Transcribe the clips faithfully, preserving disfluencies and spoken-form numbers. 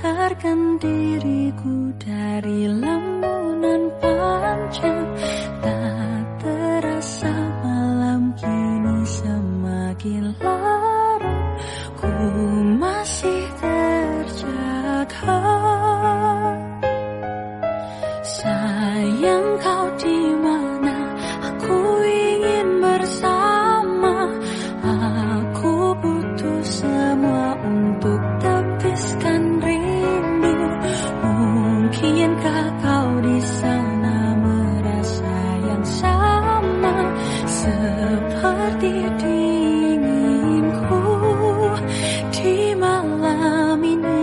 Memutarkan diriku dari lamunan panjang, tak terasa malam kini semakin larut. Ku masih terjaga. Sayang kau di mana? Aku ingin bersama. Aku butuh semua untuk tepiskan rindu. Mungkinkah kau di sana merasa yang sama seperti dinginku di malam ini?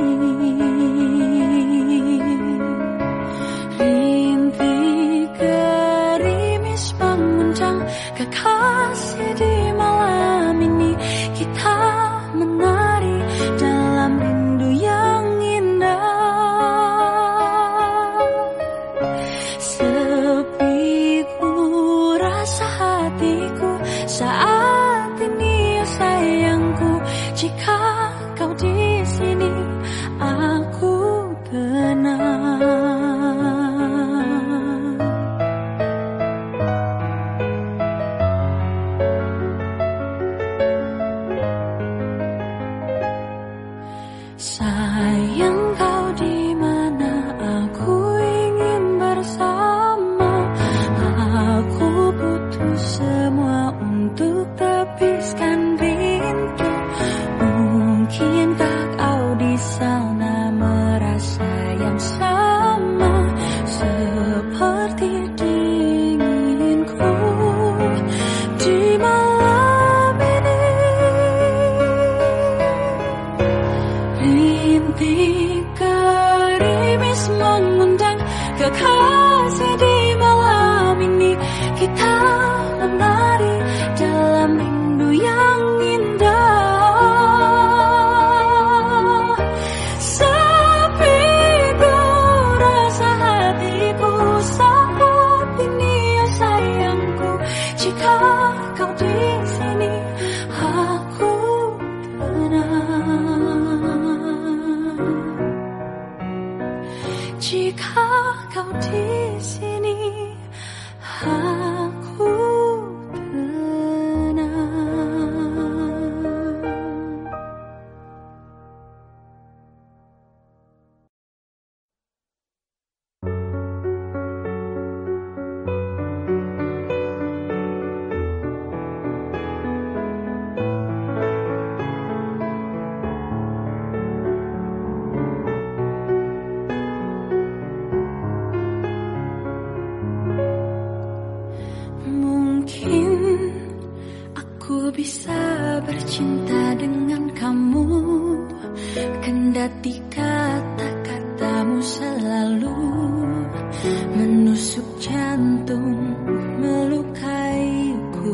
Rintik gerimis mengundang kekasih di malam ini. Kita menari dalam rindu yang indah. Sepi ku rasa hatiku saat ini, sayangku. Jika kau di sini, aku tenang. Sayang kau di mana? Aku ingin bersama. Aku butuh semua untuk tepiskan rindu. Mungkinkah kau di sana merasa yang sama seperti dinginku di malam ini? Rintik gerimis mengundang kekasih di malam ini. Kita menari dalam rindu yang indah. Sepi ku rasa hatiku saat ini, ya sayangku. Jika kau di sini, aku tenang. Jika kau di sini, aku tenang. Mungkin aku bisa bercinta dengan kamu, kendati kata-katamu selalu menusuk jantung, melukaiku.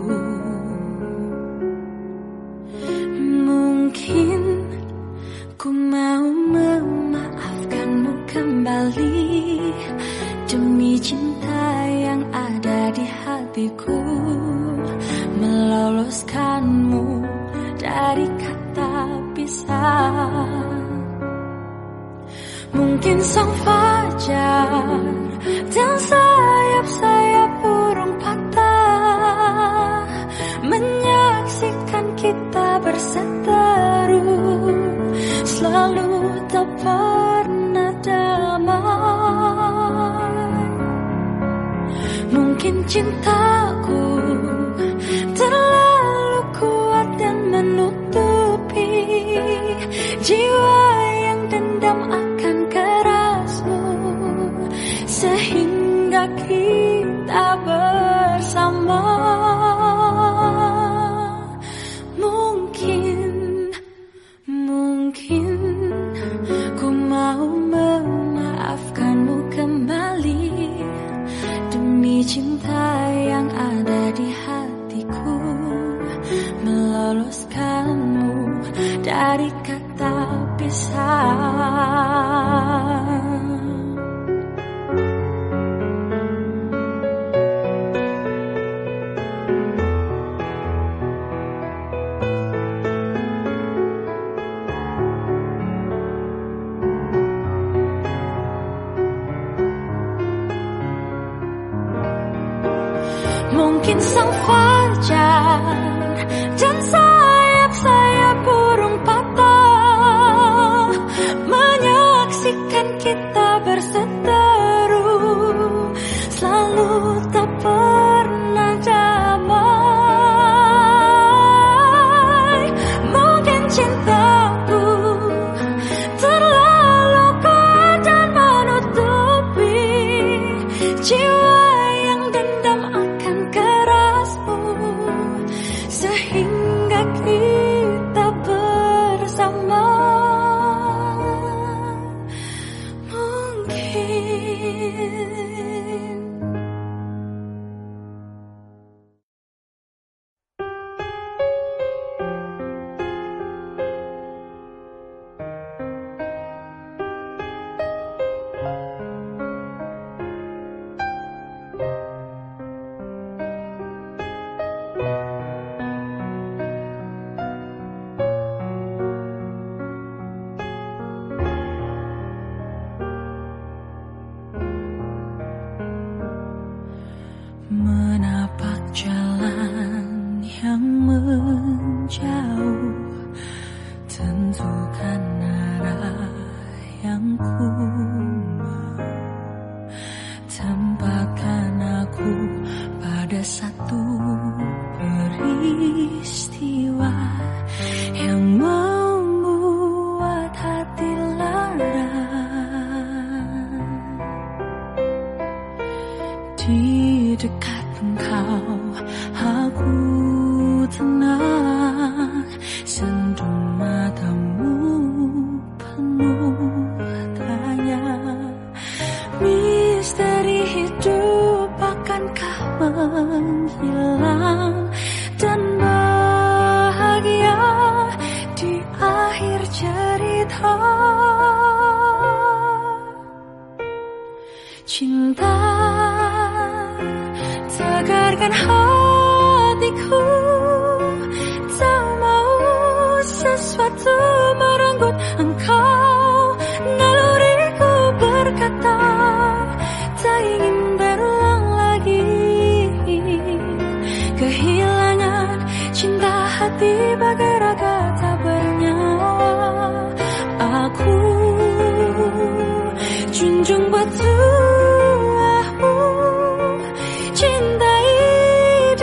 Mungkin ku mau memaafkanmu kembali demi cinta yang ada di hatiku, meloloskanmu dari kata pisah. Mungkin sang fajar dan sayap-sayap burung patah menyaksikan kita berseteru, selalu tak pernah damai. Mungkin cintaku terlalu kuat dan menutupi jiwa yang dendam akan kerasmu, sehingga kita bersama. Mungkin, mungkin ku mau memaafkanmu kembali demi cinta yang ada di hatiku, meloloskanmu dari kata pisah. mungkin sang fajar dan sayap-sayap burung patah menyaksikan kita berseteru, selalu tak pernah damai. Mungkin cintaku terlalu kuat dan menutupi jiwa yang dendam akan kerasmu, sehingga kita bersama. Menapak jalan yang menjauh, tentukan arah yang ku mau. Tempatkan aku pada satu peristiwa yang membuat hati lara. Di dekat engkau aku tenang, sendu matamu penuh tanya. Misteri hidup akankah menghilang dan bahagia di akhir cerita. Cinta tegarkan hatiku, tak mau sesuatu merenggut engkau. Naluriku berkata tak ingin berulang lagi kehilangan cinta hati bagai raga tak bernyawa. Aku junjung batu cintai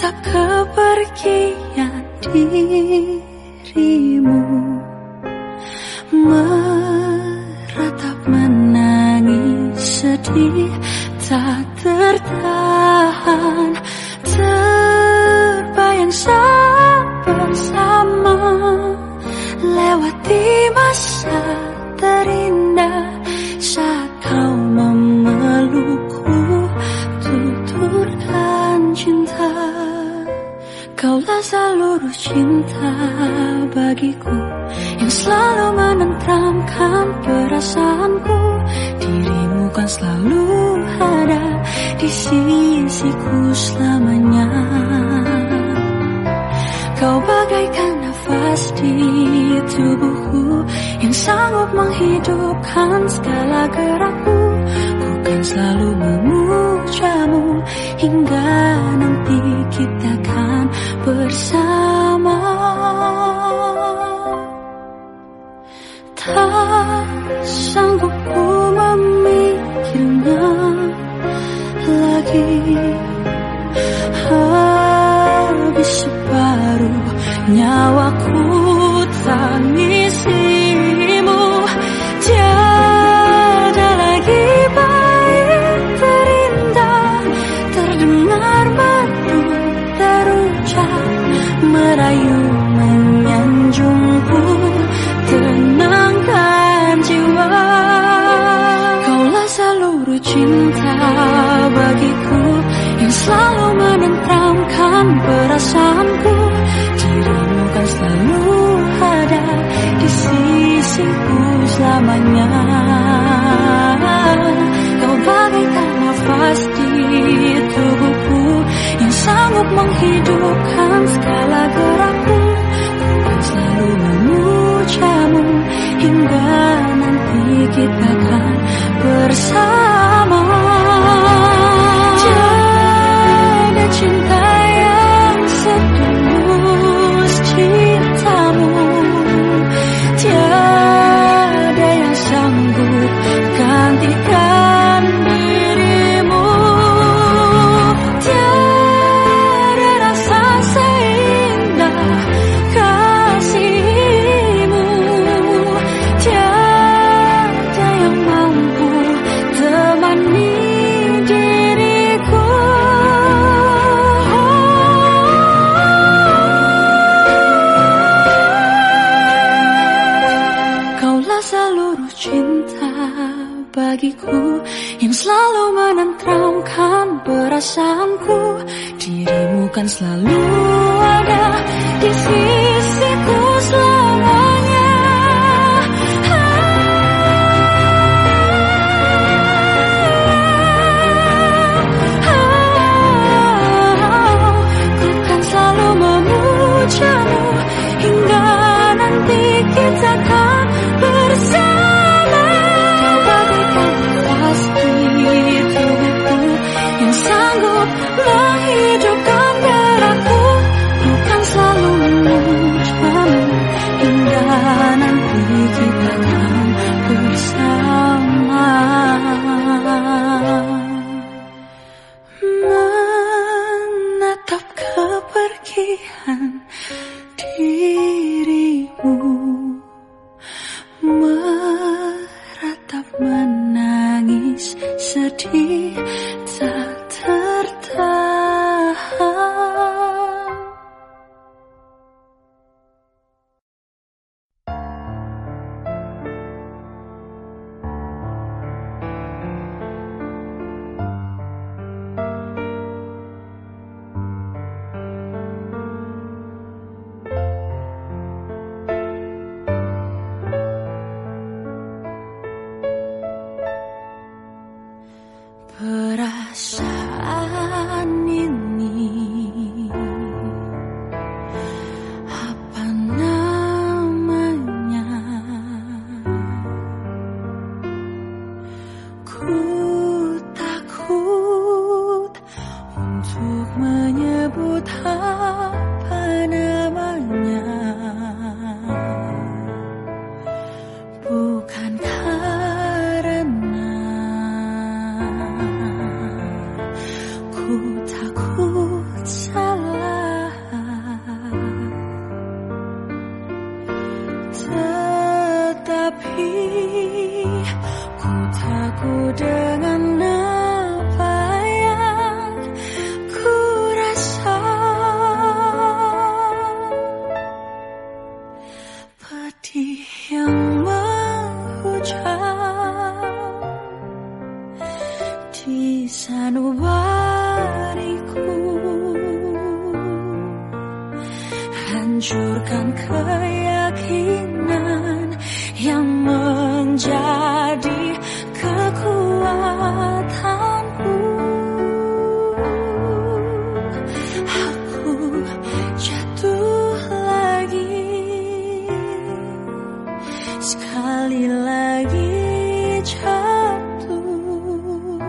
menatap kepergian dirimu, meratap menangis sedih tak tertahan, terbayang saat bersama lewati masa terindah saat kau memelukku, tuturkan cinta. Kaulah seluruh cinta bagiku yang selalu menenteramkan perasaanku. Dirimu kan selalu ada di sisiku selamanya. Kau bagaikan nafas di tubuhku yang sanggup menghidupkan segala gerakku. Ku kan selalu memujamu hingga nanti kita kan bersama. Tak sanggup ku memikirnya lagi, habis separuh nyawaku tangisimu. Tiada lagi baik terindah, terdengar merdu terucap, merayu menyanjungku, tenangkan jiwa. Kaulah seluruh cinta bagiku yang selalu menenteramkan perasaanku. Dirimu kan selalu ada di sisiku selamanya. Kau bagaikan nafas di tubuhku yang sanggup menghidupkan segala gerakku. Ku kan selalu memujamu hingga nanti kita kan bersama. Tiada cinta yang setulus cintamu, tiada yang sanggup gantikan dirimu. Tiada rasa seindah kasihmu, tiada yang mampu temani diriku. Kaulah seluruh cinta bagiku yang selalu menenteramkan perasaanku. Dirimu kan selalu ada di sisiku selamanya. Ku kan selalu memujamu hingga nanti kita kan bersama. Bagaikan nafas di tubuhku yang sanggup menghidupkan gerakku. Ku kan selalu memujamu hingga nanti kita kan bersama. Menatap kepergian dirimu, meratap menangis sedih tak tertahan. hancurkan keyakinan yang menjadi kekuatanku. Aku jatuh lagi, sekali lagi jatuh,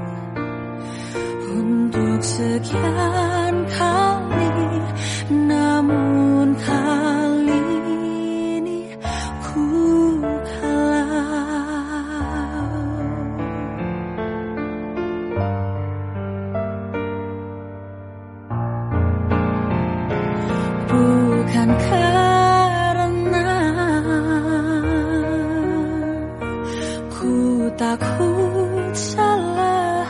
untuk sekian kali. Namun kali ini ku kalah. Bukan karena ku takut salah,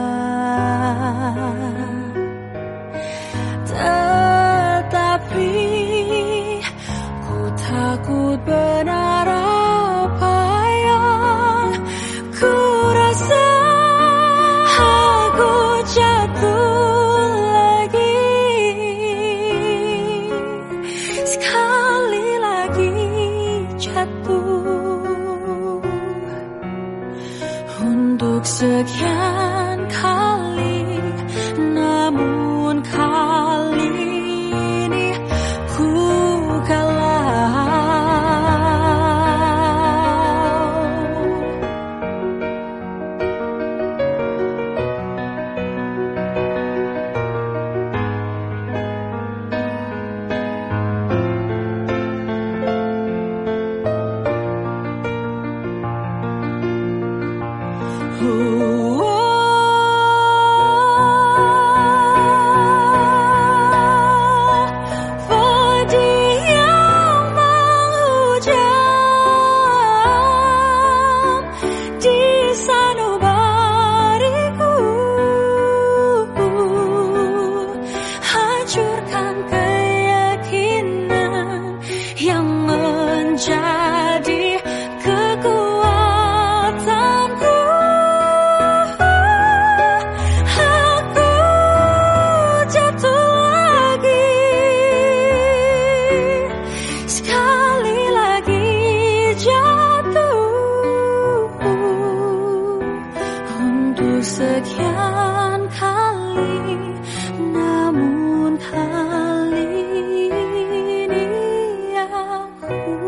tetapi ku takut benar apa yang ku rasa. Aku jatuh lagi, sekali lagi jatuh, untuk sekian kali. Namun kali ini ku kalah. Jadi kekuatanku. Aku jatuh lagi, sekali lagi jatuh, untuk sekian kali. Namun kali ini aku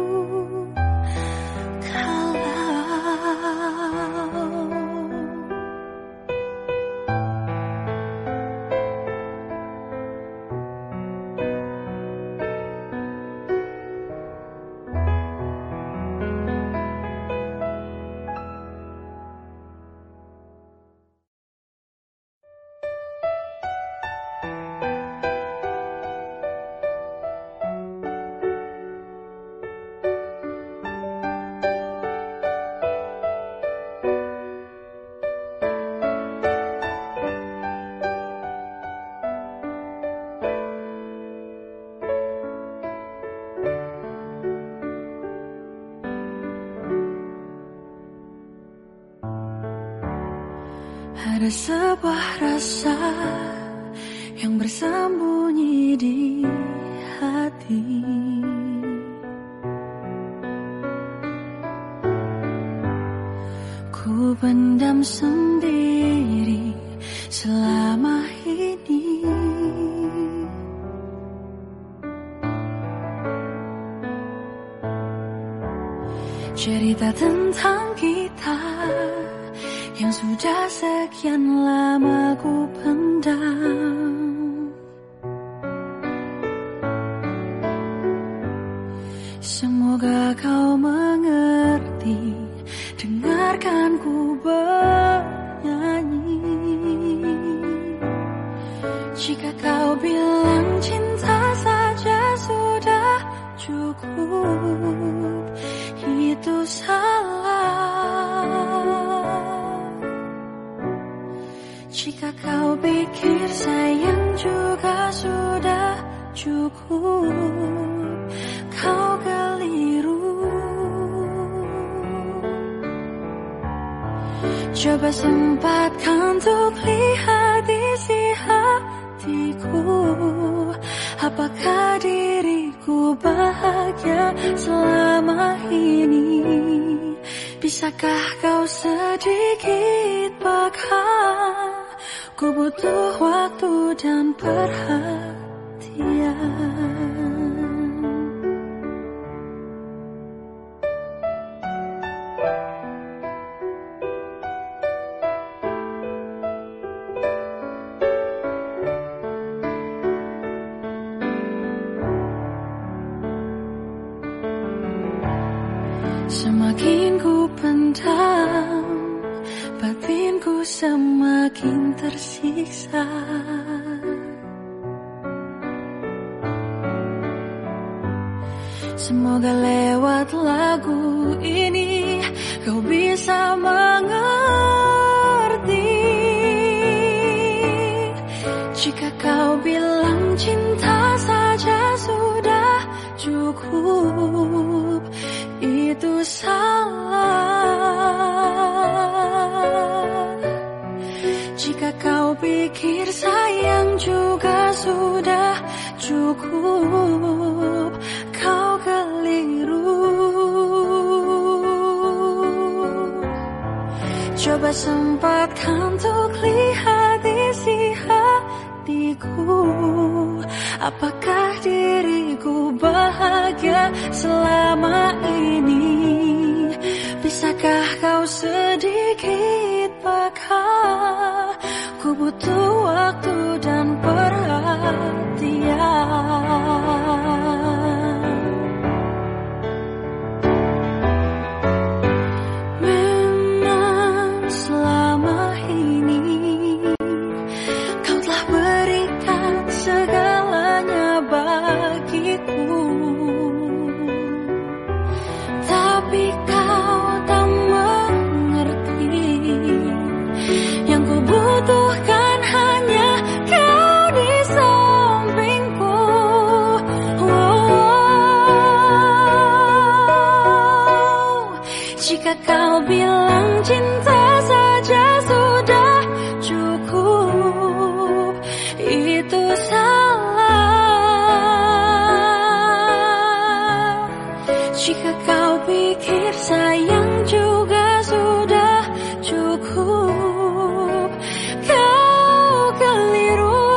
ada sebuah rasa yang bersembunyi di hati. Ku pendam sendiri selama ini. Cerita tentang kita yang sudah sekian lama ku pendam. Semoga kau mengerti, dengarkan ku bernyanyi. Jika kau bilang cinta saja sudah cukup, itu salah. Jika kau pikir sayang juga sudah cukup, kau keliru. Coba sempatkan untuk lihat isi hatiku, Apakah diriku bahagia selama ini? Bisakah kau sedikit peka? Ku butuh waktu dan perhatian. Semakin ku pendam, batinku semakin tersiksa. Semoga lewat lagu ini kau bisa mengerti. Jika kau bilang cinta saja sudah cukup, itu salah. Jika kau pikir sayang juga sudah cukup, kau keliru. Coba sempatkan untuk lihat isi hatiku. Apakah diriku bahagia selama ini? Bisakah kau sedikit peka? Ku butuh waktu dan perhatian. Memang selama ini kau telah berikan segalanya bagiku, tapi kau tak mengerti. Yang ku butuhkan hanya kau di sampingku. Oh, jika kau bilang cinta saja sudah cukup, itu salah. Jika kau pikir sayang juga sudah cukup, kau keliru.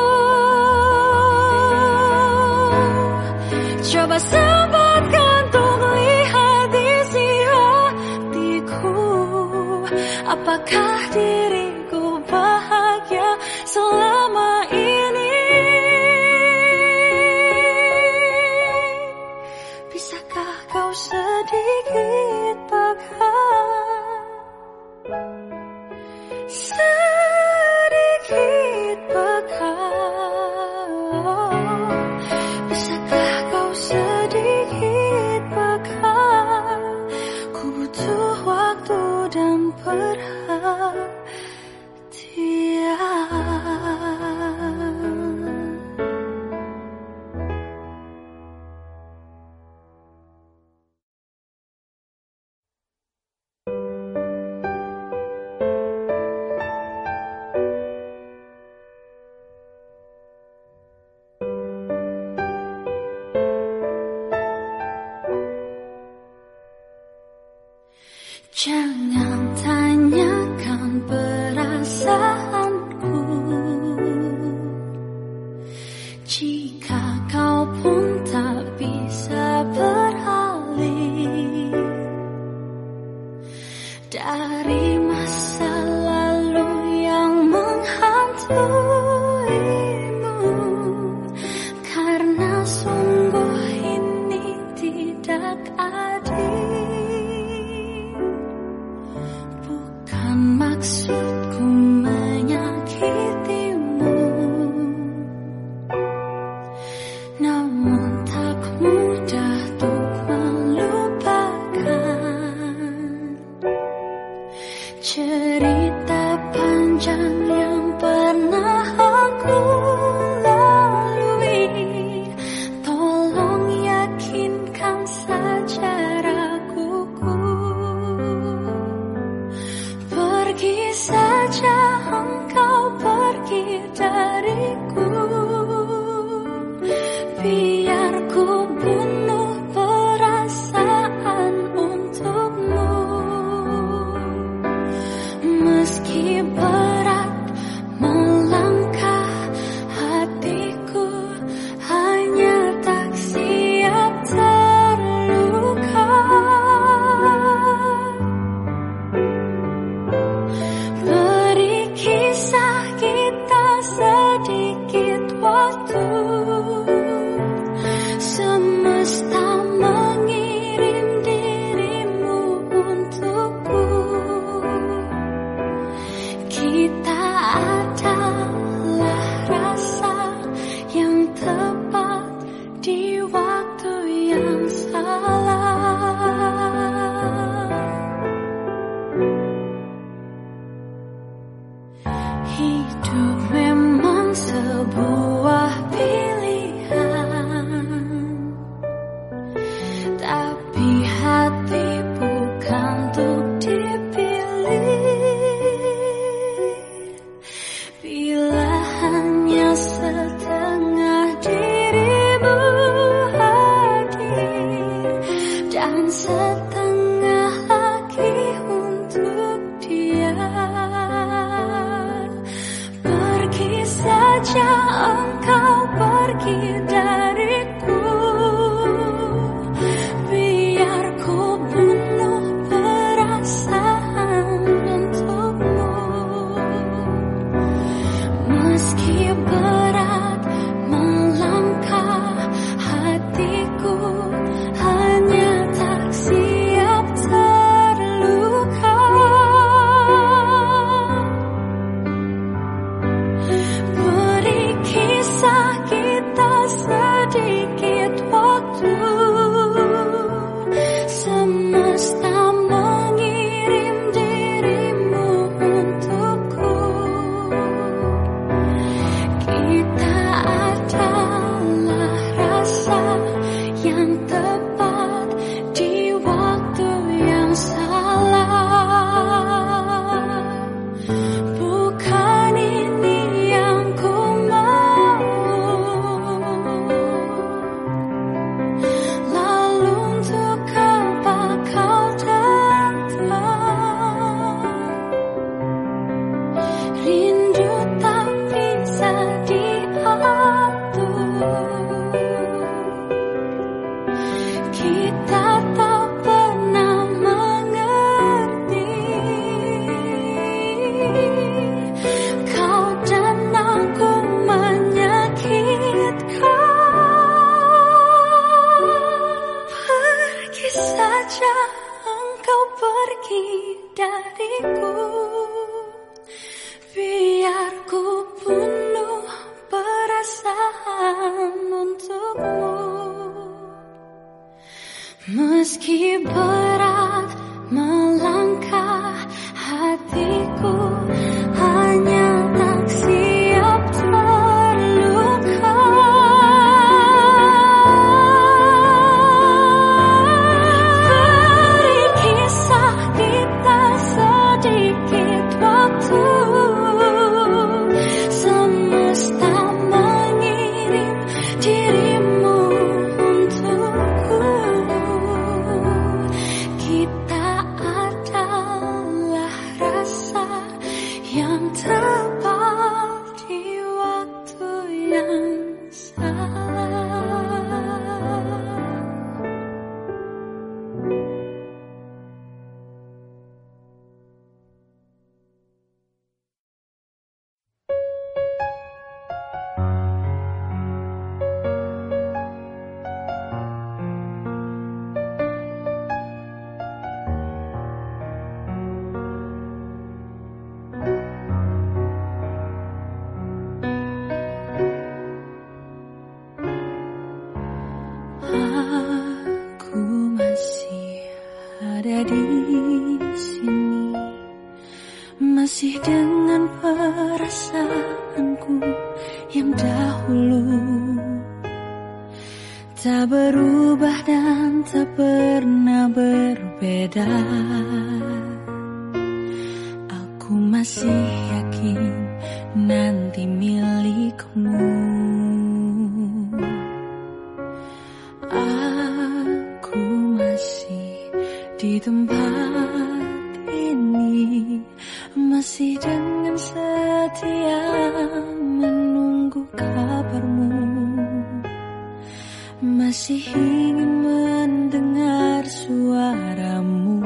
Coba sempatkan untuk lihat isi hatiku. Apakah diriku bahagia selama ini? Bisakah kau sedikit peka? Sedikit peka. Bisakah kau sedikit peka? Ku butuh waktu dan perhatian. Jangan tanyakan perasaanku. Jika kau pun tak bisa beralih dari masa lalu yang menghantuimu, karena sungguh ini tidak adil. Maksudku menyakitimu, namun tak mudah untuk melupakan cerita panjang yang pernah aku lalui. Tolong yakinkan saja raguku. Pergi saja engkau, pergi dariku. biar ku bunuh perasaan untukmu. Meski berat melangkah, hatiku hanya tak siap terluka. Beri kisah kita sedikit waktu, semesta mengirim dirimu untukku. Kita adalah rasa yang tepat di waktu yang salah. Hidup memang sebuah pilihan, tapi hati bukan untuk dipilih. Bila hanya setengah dirimu hadir dan setengah lagi untuk dia, pergi saja engkau, pergi dariku. Biar ku bunuh perasaan untukmu. Meski berat melangkah, hatiku hanya tak siap terluka. Beri kisah kita sedikit waktu, semesta mengirim dirimu untukku. Kita adalah rasa yang tepat di waktu yang salah. Bukan ini yang ku mau. Lalu untuk apa kau datang? Rindu tak bisa diatur. Kita tak pernah mengerti. Kau dan aku menyakitkan. Pergi saja engkau, pergi dariku. Biar ku bunuh perasaan untukmu. Meski berat melangkah, hatiku hanya tak siap terluka. Beri kisah kita sedikit waktu, semesta mengirim dirimu untukku. Kita adalah rasa yang tepat di waktu yang salah. Aku masih ada di sini, masih dengan perasaanku yang dahulu, tak berubah dan tak pernah berbeda. Aku masih yakin nanti milikmu. tempat ini masih dengan setia menunggu kabarmu, masih ingin mendengar suaramu.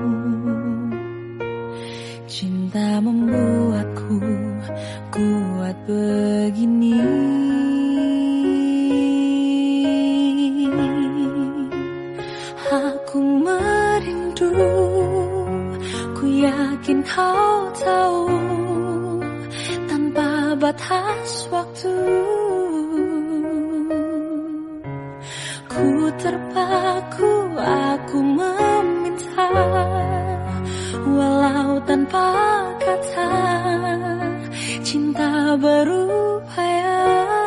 Cinta membuatku kuat begini. Aku merindu, ku yakin kau tahu, tanpa batas waktu. Ku terpaku, aku meminta, walau tanpa kata, cinta berupaya.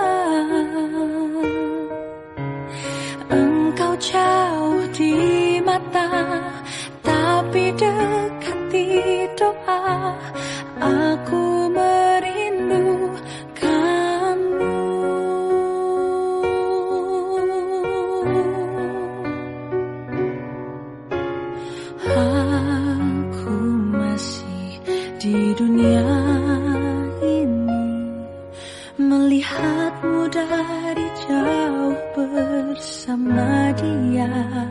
Engkau jauh di mata, tapi dekat di doa. Aku merindukanmu. Aku masih di dunia ini, melihatmu dari jauh bersama dia.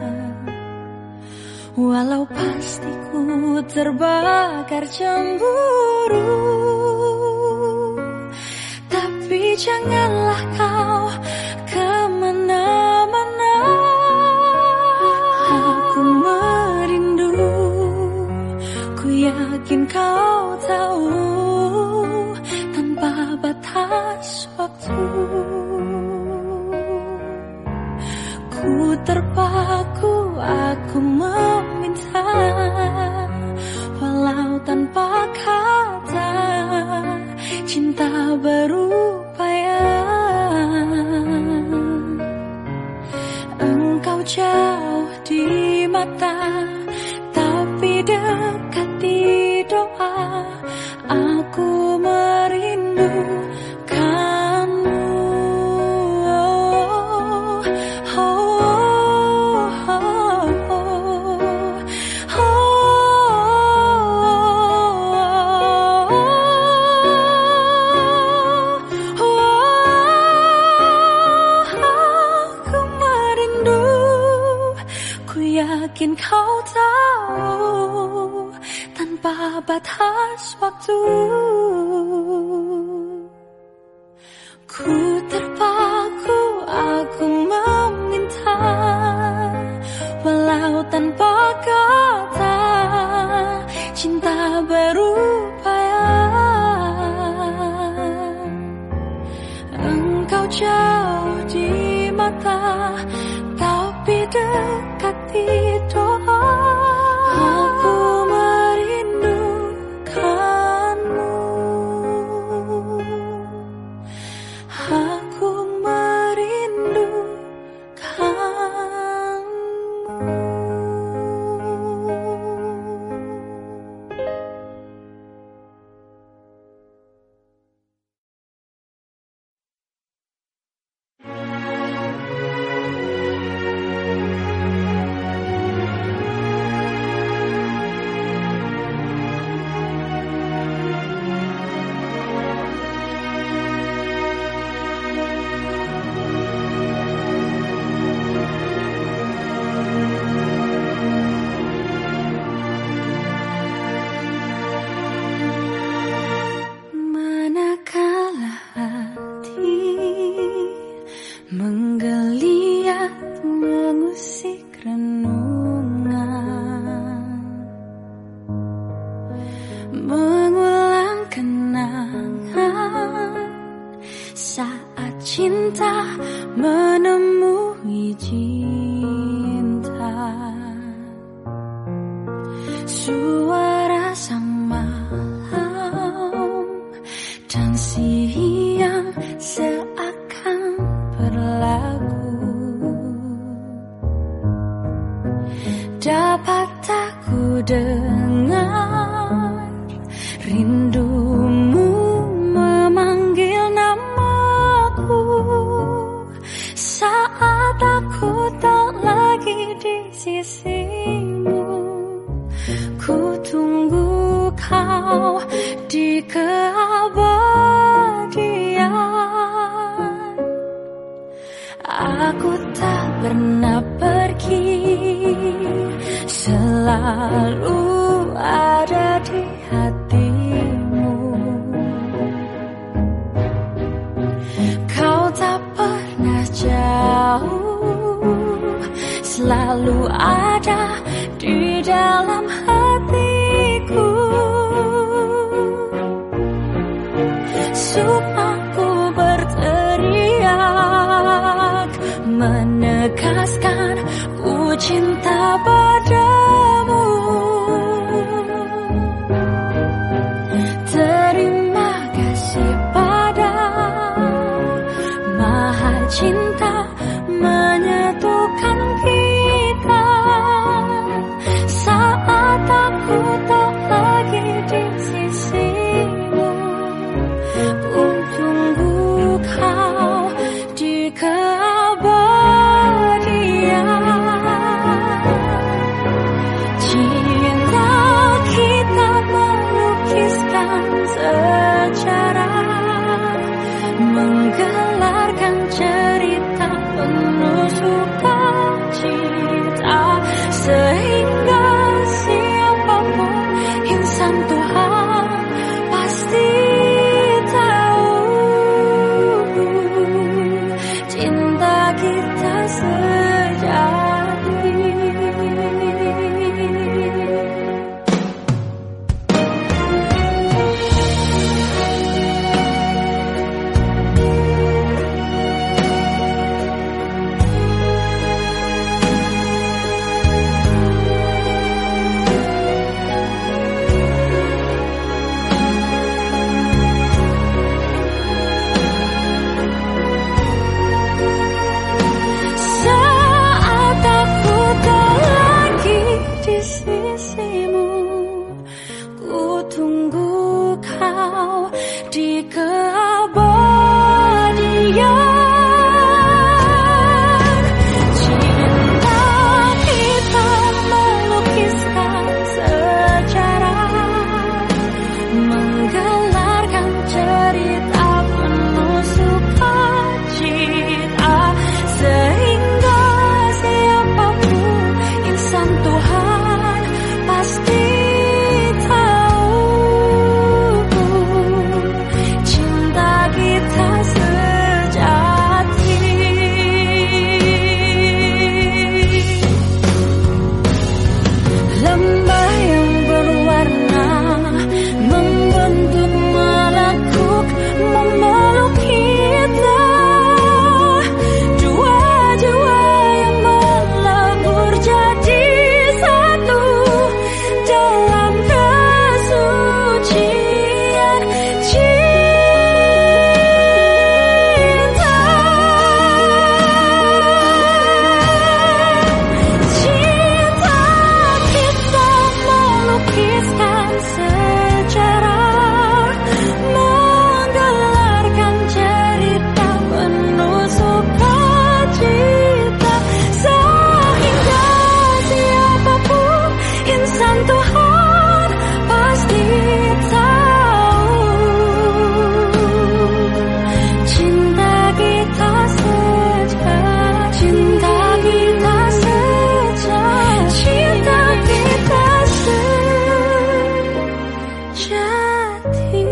Walau pasti ku terbakar cemburu, tapi janganlah kau kemana-mana. Aku merindu, ku yakin kau tahu, tanpa batas waktu. Ku terpaku, aku meminta, walau tanpa kata, cinta berupaya. Engkau jauh di mata, tapi dekat di doa. Aku merindukanmu. Yakin kau tahu, tanpa batas waktu. Ku terpaku, aku meminta, walau tanpa kata, cinta berupaya. Engkau jauh di mata, tapi dekat di doa. Aku merindukanmu. Aku merindukanmu. Menggeliat mengusik renungan, mengulang kenangan saat cinta menemui cinta. Suara sang malam dan siang seakan berlagu. Dapat aku dengar rindumu memanggil namaku saat aku tak lagi di sisimu. Aku tak pernah pergi, selalu ada di hatimu. Kau tak pernah jauh, selalu ada di dalam hatiku. Sukmaku berteriak, menegaskan ku cinta padamu. Terima kasih pada Maha Cinta menyatukan kita. Saat aku tak lagi di sisimu, ku tunggu kau di keabadian. Cinta kita melukiskan sejarah, menggelarkan cerita penuh sukacita, sehingga siapapun insan Tuhan pasti tahu cinta kita sejati. Saat aku tak lagi di sisimu, ku tunggu kau di keabadian. Cinta kita melukiskan sejarah, menggelarkan cerita penuh sukacita, sehingga siapapun insan Tuhan pasti tahu cinta kita sejati. Lembah yang berwarna membentuk melekuk memeluk kita. Dua jiwa yang melebur jadi satu dalam kesucian cinta. Cinta kita melukiskan sejarah, menggelarkan cerita penuh sukacita, sehingga siapapun insan Tuhan pasti tahu cinta kita sejati. Cinta kita sejati. Cinta kita sejati.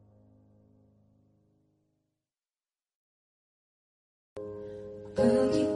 Begitu